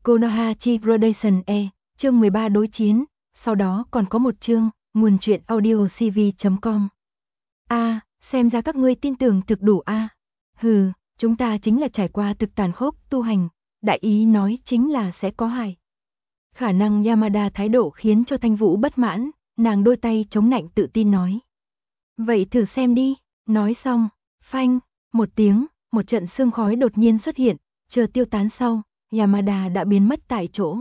Konoha chi Gradation E, chương 13 đối chiến, sau đó còn có một chương, nguồn truyện audio cv.com. Xem ra các ngươi tin tưởng thực đủ Hừ, chúng ta chính là trải qua thực tàn khốc tu hành, đại ý nói chính là sẽ có hại. Khả năng Yamada thái độ khiến cho Thanh Vũ bất mãn, nàng đôi tay chống nạnh tự tin nói. Vậy thử xem đi, nói xong, phanh, một tiếng, một trận sương khói đột nhiên xuất hiện, chờ tiêu tán sau, Yamada đã biến mất tại chỗ.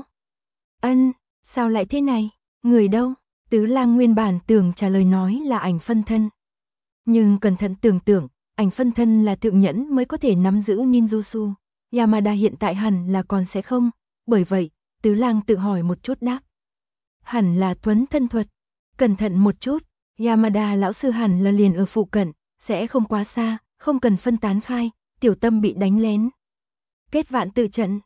Sao lại thế này, người đâu? Tứ Lang nguyên bản tưởng trả lời nói là ảnh phân thân. Nhưng cẩn thận tưởng tượng, ảnh phân thân là thượng nhẫn mới có thể nắm giữ ninjutsu. Yamada hiện tại hẳn là còn sẽ không, bởi vậy, Tứ Lang tự hỏi một chút đáp. Hẳn là thuấn thân thuật. Cẩn thận một chút, Yamada lão sư hẳn là liền ở phụ cận, sẽ không quá xa, không cần phân tán khai, tiểu tâm bị đánh lén. Kết vạn tự trận,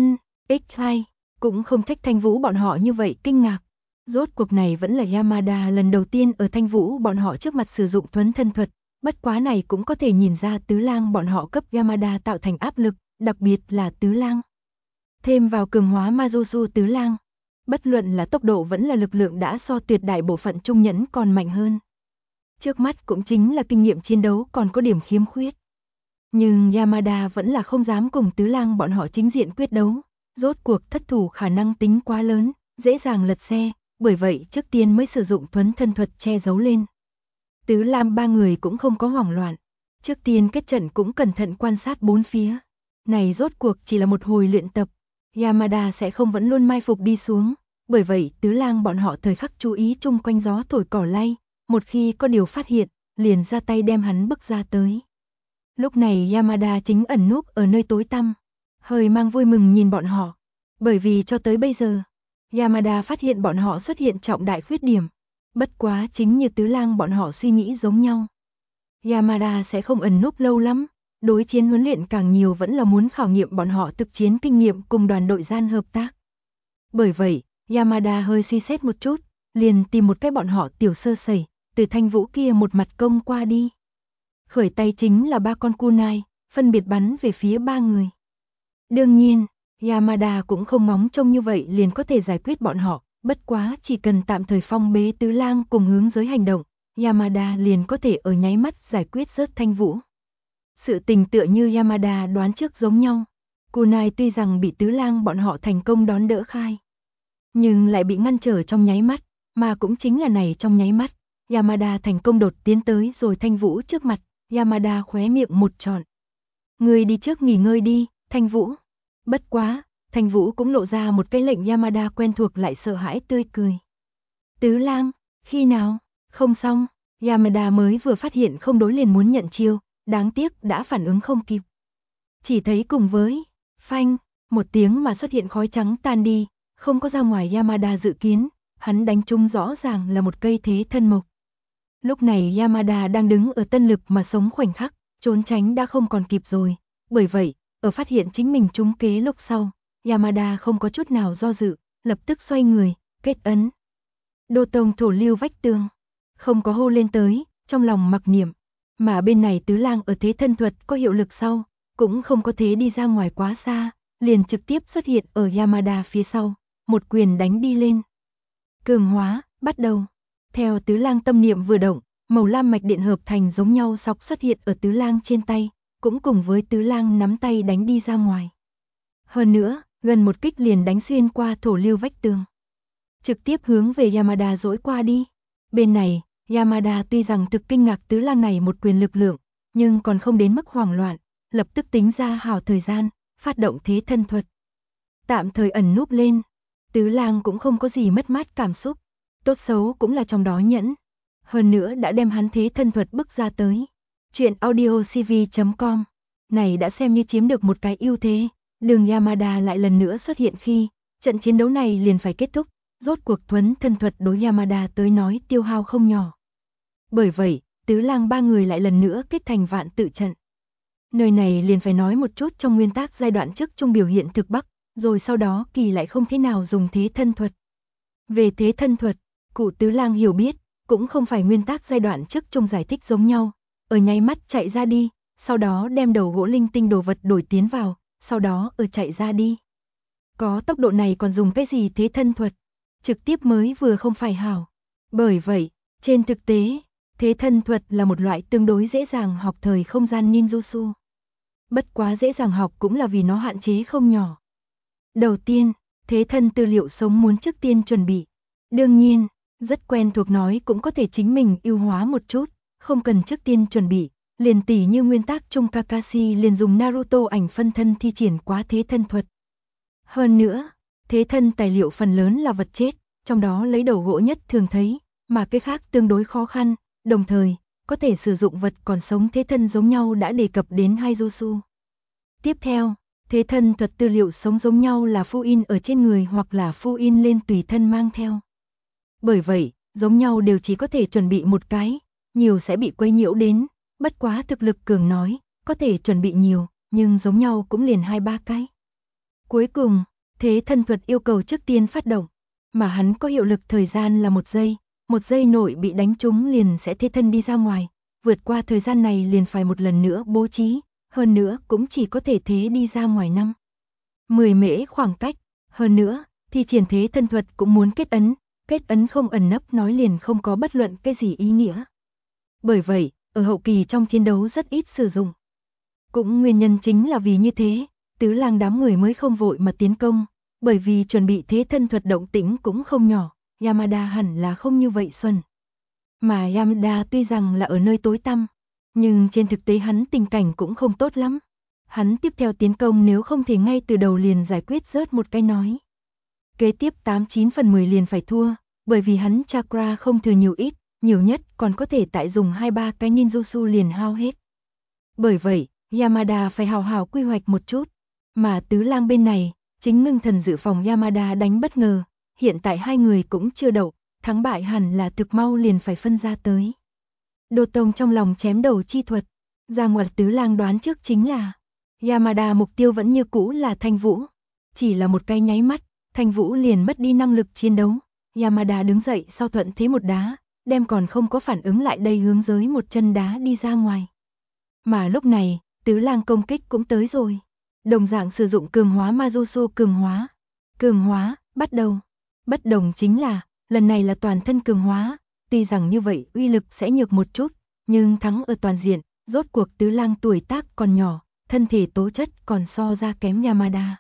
X2, cũng không trách Thanh Vũ bọn họ như vậy kinh ngạc. Rốt cuộc này vẫn là Yamada lần đầu tiên ở Thanh Vũ bọn họ trước mặt sử dụng thuấn thân thuật, bất quá này cũng có thể nhìn ra Tứ Lang bọn họ cấp Yamada tạo thành áp lực, đặc biệt là Tứ Lang. Thêm vào cường hóa Majutsu Tứ Lang, bất luận là tốc độ vẫn là lực lượng đã so tuyệt đại bộ phận trung nhẫn còn mạnh hơn. Trước mắt cũng chính là kinh nghiệm chiến đấu còn có điểm khiếm khuyết. Nhưng Yamada vẫn là không dám cùng Tứ Lang bọn họ chính diện quyết đấu, rốt cuộc thất thủ khả năng tính quá lớn, dễ dàng lật xe, bởi vậy trước tiên mới sử dụng thuấn thân thuật che giấu lên. Tứ Lam ba người cũng không có hoảng loạn, trước tiên kết trận cũng cẩn thận quan sát bốn phía. Này rốt cuộc chỉ là một hồi luyện tập, Yamada sẽ không vẫn luôn mai phục đi xuống, bởi vậy Tứ Lang bọn họ thời khắc chú ý chung quanh gió thổi cỏ lay, một khi có điều phát hiện, liền ra tay đem hắn bức ra tới. Lúc này Yamada chính ẩn núp ở nơi tối tăm, hơi mang vui mừng nhìn bọn họ, bởi vì cho tới bây giờ, Yamada phát hiện bọn họ xuất hiện trọng đại khuyết điểm, bất quá chính như Tứ Lang bọn họ suy nghĩ giống nhau. Yamada sẽ không ẩn núp lâu lắm, đối chiến huấn luyện càng nhiều vẫn là muốn khảo nghiệm bọn họ thực chiến kinh nghiệm cùng đoàn đội gian hợp tác. Bởi vậy, Yamada hơi suy xét một chút, liền tìm một cái bọn họ tiểu sơ sẩy, từ Thanh Vũ kia một mặt công qua đi. Khởi tay chính là 3 con kunai, phân biệt bắn về phía 3 người. Đương nhiên, Yamada cũng không ngóng trông như vậy liền có thể giải quyết bọn họ, bất quá chỉ cần tạm thời phong bế Tứ Lang cùng hướng giới hành động, Yamada liền có thể ở nháy mắt giải quyết rớt Thanh Vũ. Sự tình tựa như Yamada đoán trước giống nhau, kunai tuy rằng bị Tứ Lang bọn họ thành công đón đỡ khai, nhưng lại bị ngăn trở trong nháy mắt, mà cũng chính là này trong nháy mắt, Yamada thành công đột tiến tới rồi Thanh Vũ trước mặt, Yamada khóe miệng một trọn. Người đi trước nghỉ ngơi đi, Thanh Vũ. Bất quá, Thanh Vũ cũng lộ ra một cái lệnh Yamada quen thuộc lại sợ hãi tươi cười. Tứ Lang, khi nào? Không xong, Yamada mới vừa phát hiện không đối liền muốn nhận chiêu, đáng tiếc đã phản ứng không kịp. Chỉ thấy cùng với, phanh, một tiếng mà xuất hiện khói trắng tan đi, không có ra ngoài Yamada dự kiến, hắn đánh trúng rõ ràng là một cây thế thân mộc. Lúc này Yamada đang đứng ở tân lực mà sống khoảnh khắc, trốn tránh đã không còn kịp rồi, bởi vậy, ở phát hiện chính mình trúng kế lúc sau, Yamada không có chút nào do dự, lập tức xoay người, kết ấn. Đô tông thổ lưu vách tường, không có hô lên tới, trong lòng mặc niệm, mà bên này Tứ Lang ở thế thân thuật có hiệu lực sau, cũng không có thế đi ra ngoài quá xa, liền trực tiếp xuất hiện ở Yamada phía sau, một quyền đánh đi lên. Cường hóa, bắt đầu. Theo Tứ Lang tâm niệm vừa động, màu lam mạch điện hợp thành giống nhau sọc xuất hiện ở Tứ Lang trên tay, cũng cùng với Tứ Lang nắm tay đánh đi ra ngoài. Hơn nữa, gần một kích liền đánh xuyên qua thổ lưu vách tường, trực tiếp hướng về Yamada dỗi qua đi. Bên này, Yamada tuy rằng thực kinh ngạc Tứ Lang này một quyền lực lượng, nhưng còn không đến mức hoảng loạn, lập tức tính ra hảo thời gian, phát động thế thân thuật. Tạm thời ẩn núp lên, Tứ Lang cũng không có gì mất mát cảm xúc, tốt xấu cũng là trong đó nhẫn. Hơn nữa đã đem hắn thế thân thuật bức ra tới. Chuyện audio cv.com này đã xem như chiếm được một cái ưu thế, đường Yamada lại lần nữa xuất hiện khi trận chiến đấu này liền phải kết thúc, rốt cuộc thuấn thân thuật đối Yamada tới nói tiêu hao không nhỏ. Bởi vậy, Tứ Lang ba người lại lần nữa kết thành vạn tự trận. Nơi này liền phải nói một chút trong nguyên tắc giai đoạn trước trong biểu hiện thực Bắc, rồi sau đó kỳ lại không thế nào dùng thế thân thuật. Về thế thân thuật, cụ Tứ Lang hiểu biết, cũng không phải nguyên tắc giai đoạn trước trong giải thích giống nhau, ở nháy mắt chạy ra đi, sau đó đem đầu gỗ linh tinh đồ vật đổi tiến vào, sau đó chạy ra đi. Có tốc độ này còn dùng cái gì thế thân thuật? Trực tiếp mới vừa không phải hảo. Bởi vậy, trên thực tế, thế thân thuật là một loại tương đối dễ dàng học thời không gian ninjutsu. Bất quá dễ dàng học cũng là vì nó hạn chế không nhỏ. Đầu tiên, thế thân tư liệu sống muốn trước tiên chuẩn bị. Đương nhiên, rất quen thuộc nói cũng có thể chính mình ưu hóa một chút, không cần trước tiên chuẩn bị. Liền tỉ như nguyên tắc trong Kakashi liền dùng Naruto ảnh phân thân thi triển quá thế thân thuật. Hơn nữa, thế thân tài liệu phần lớn là vật chết, trong đó lấy đầu gỗ nhất thường thấy, mà cái khác tương đối khó khăn, đồng thời, có thể sử dụng vật còn sống thế thân giống nhau đã đề cập đến Haijutsu. Tiếp theo, thế thân thuật tư liệu sống giống nhau là phu in ở trên người hoặc là phu in lên tùy thân mang theo. Bởi vậy, giống nhau đều chỉ có thể chuẩn bị một cái, nhiều sẽ bị quấy nhiễu đến, bất quá thực lực cường nói, có thể chuẩn bị nhiều, nhưng giống nhau cũng liền 2-3 cái. Cuối cùng, thế thân thuật yêu cầu trước tiên phát động, mà hắn có hiệu lực thời gian là 1 giây nội bị đánh trúng liền sẽ thế thân đi ra ngoài, vượt qua thời gian này liền phải một lần nữa bố trí, hơn nữa cũng chỉ có thể thế đi ra ngoài 10 mễ khoảng cách, hơn nữa, thi triển thế thân thuật cũng muốn kết ấn không ẩn nấp nói liền không có bất luận cái gì ý nghĩa. Bởi vậy, ở hậu kỳ trong chiến đấu rất ít sử dụng. Cũng nguyên nhân chính là vì như thế, Tứ Lang đám người mới không vội mà tiến công, bởi vì chuẩn bị thế thân thuật động tĩnh cũng không nhỏ, Yamada hẳn là không như vậy xuân. Mà Yamada tuy rằng là ở nơi tối tăm, nhưng trên thực tế hắn tình cảnh cũng không tốt lắm. Hắn tiếp theo tiến công nếu không thể ngay từ đầu liền giải quyết rớt một cái nói. Kế tiếp 89 phần 10 liền phải thua, bởi vì hắn chakra không thừa nhiều ít, nhiều nhất còn có thể tại dùng 2-3 cái ninjutsu liền hao hết. Bởi vậy, Yamada phải hào hào quy hoạch một chút, mà Tứ Lang bên này, chính ngưng thần dự phòng Yamada đánh bất ngờ, hiện tại hai người cũng chưa đậu, thắng bại hẳn là thực mau liền phải phân ra tới. Đô Tông trong lòng chém đầu chi thuật, ra ngoặt Tứ Lang đoán trước chính là Yamada mục tiêu vẫn như cũ là Thanh Vũ, chỉ là một cái nháy mắt, Thanh Vũ liền mất đi năng lực chiến đấu, Yamada đứng dậy sau thuận thế một đá, đem còn không có phản ứng lại đây hướng giới một chân đá đi ra ngoài. Mà lúc này, Tứ Lang công kích cũng tới rồi. Đồng dạng sử dụng cường hóa Majutsu cường hóa. Cường hóa, bắt đầu. Bất đồng chính là, lần này là toàn thân cường hóa, tuy rằng như vậy uy lực sẽ nhược một chút, nhưng thắng ở toàn diện, rốt cuộc Tứ Lang tuổi tác còn nhỏ, thân thể tố chất còn so ra kém Yamada.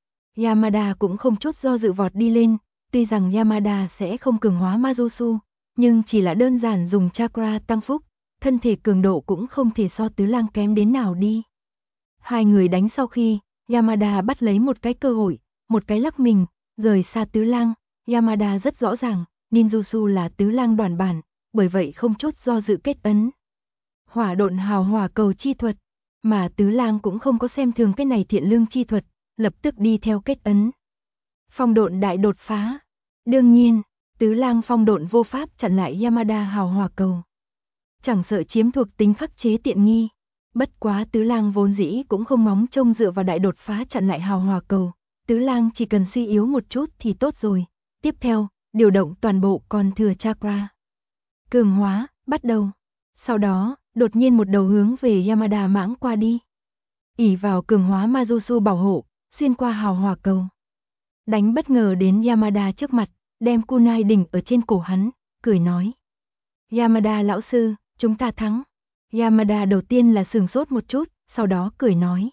Yamada cũng không chút do dự vọt đi lên, tuy rằng Yamada sẽ không cường hóa Majutsu, nhưng chỉ là đơn giản dùng chakra tăng phúc, thân thể cường độ cũng không thể so Tứ Lang kém đến nào đi. Hai người đánh sau khi, Yamada bắt lấy một cái cơ hội, một cái lắc mình, rời xa Tứ Lang, Yamada rất rõ ràng, ninjutsu là Tứ Lang đoàn bản, bởi vậy không chút do dự kết ấn. Hỏa độn hào hỏa cầu chi thuật, mà Tứ Lang cũng không có xem thường cái này thiện lương chi thuật, lập tức đi theo kết ấn. Phong độn đại đột phá. Đương nhiên, Tứ Lang phong độn vô pháp chặn lại Yamada hào hỏa cầu. Chẳng sợ chiếm thuộc tính khắc chế tiện nghi. Bất quá Tứ Lang vốn dĩ cũng không ngóng trông dựa vào đại đột phá chặn lại hào hỏa cầu. Tứ Lang chỉ cần suy yếu một chút thì tốt rồi. Tiếp theo, điều động toàn bộ còn thừa chakra. Cường hóa, bắt đầu. Sau đó, đột nhiên một đầu hướng về Yamada mãng qua đi. Ỷ vào cường hóa Majutsu bảo hộ, xuyên qua hào hỏa cầu. Đánh bất ngờ đến Yamada trước mặt, đem kunai đỉnh ở trên cổ hắn, cười nói. Yamada lão sư, chúng ta thắng. Yamada đầu tiên là sửng sốt một chút, sau đó cười nói.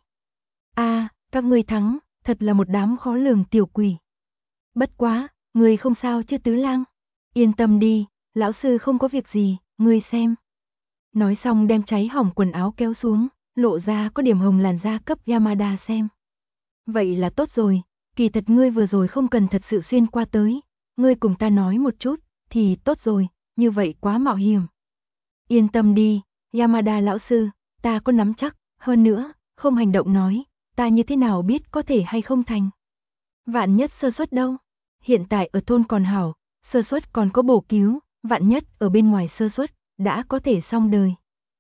Các ngươi thắng, thật là một đám khó lường tiểu quỷ. Bất quá, ngươi không sao chứ Tứ Lang? Yên tâm đi, lão sư không có việc gì, ngươi xem. Nói xong đem cháy hỏng quần áo kéo xuống, lộ ra có điểm hồng làn da cấp Yamada xem. Vậy là tốt rồi, kỳ thật ngươi vừa rồi không cần thật sự xuyên qua tới, ngươi cùng ta nói một chút, thì tốt rồi, như vậy quá mạo hiểm. Yên tâm đi, Yamada lão sư, ta có nắm chắc, hơn nữa, không hành động nói, ta như thế nào biết có thể hay không thành. Vạn nhất sơ suất đâu, hiện tại ở thôn còn hảo, sơ suất còn có bổ cứu, vạn nhất ở bên ngoài sơ suất, đã có thể xong đời.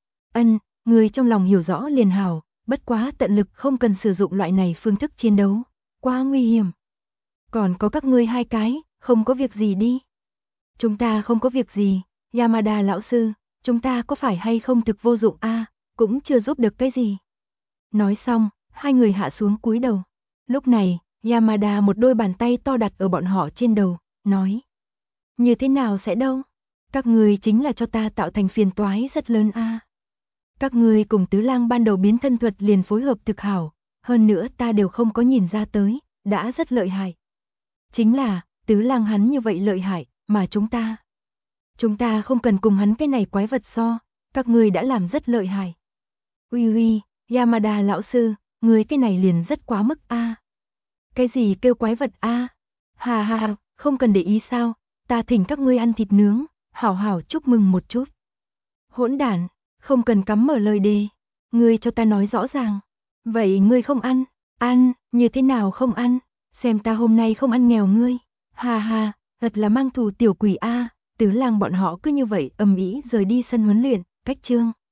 Người trong lòng hiểu rõ liền hảo, bất quá tận lực không cần sử dụng loại này phương thức chiến đấu, quá nguy hiểm. Còn có các ngươi hai cái, không có việc gì đi. Chúng ta không có việc gì, Yamada lão sư, chúng ta có phải hay không thực vô dụng cũng chưa giúp được cái gì. Nói xong, hai người hạ xuống cúi đầu. Lúc này, Yamada một đôi bàn tay to đặt ở bọn họ trên đầu, nói. Như thế nào sẽ đâu? Các ngươi chính là cho ta tạo thành phiền toái rất lớn a. Các ngươi cùng Tứ Lang ban đầu biến thân thuật liền phối hợp thực hảo, hơn nữa ta đều không có nhìn ra tới, đã rất lợi hại. Chính là, Tứ Lang hắn như vậy lợi hại, mà chúng ta không cần cùng hắn cái này quái vật so, các ngươi đã làm rất lợi hại. Uy, Yamada lão sư, ngươi cái này liền rất quá mức a. Cái gì kêu quái vật a? Ha, không cần để ý sao, ta thỉnh các ngươi ăn thịt nướng, hảo hảo chúc mừng một chút. Hỗn đản, không cần cắm mở lời đề, ngươi cho ta nói rõ ràng. Vậy ngươi không ăn, như thế nào không ăn, xem ta hôm nay không ăn nghèo ngươi. Ha, thật là mang thù tiểu quỷ a. Tứ Lang bọn họ cứ như vậy ầm ĩ rời đi sân huấn luyện, cách chương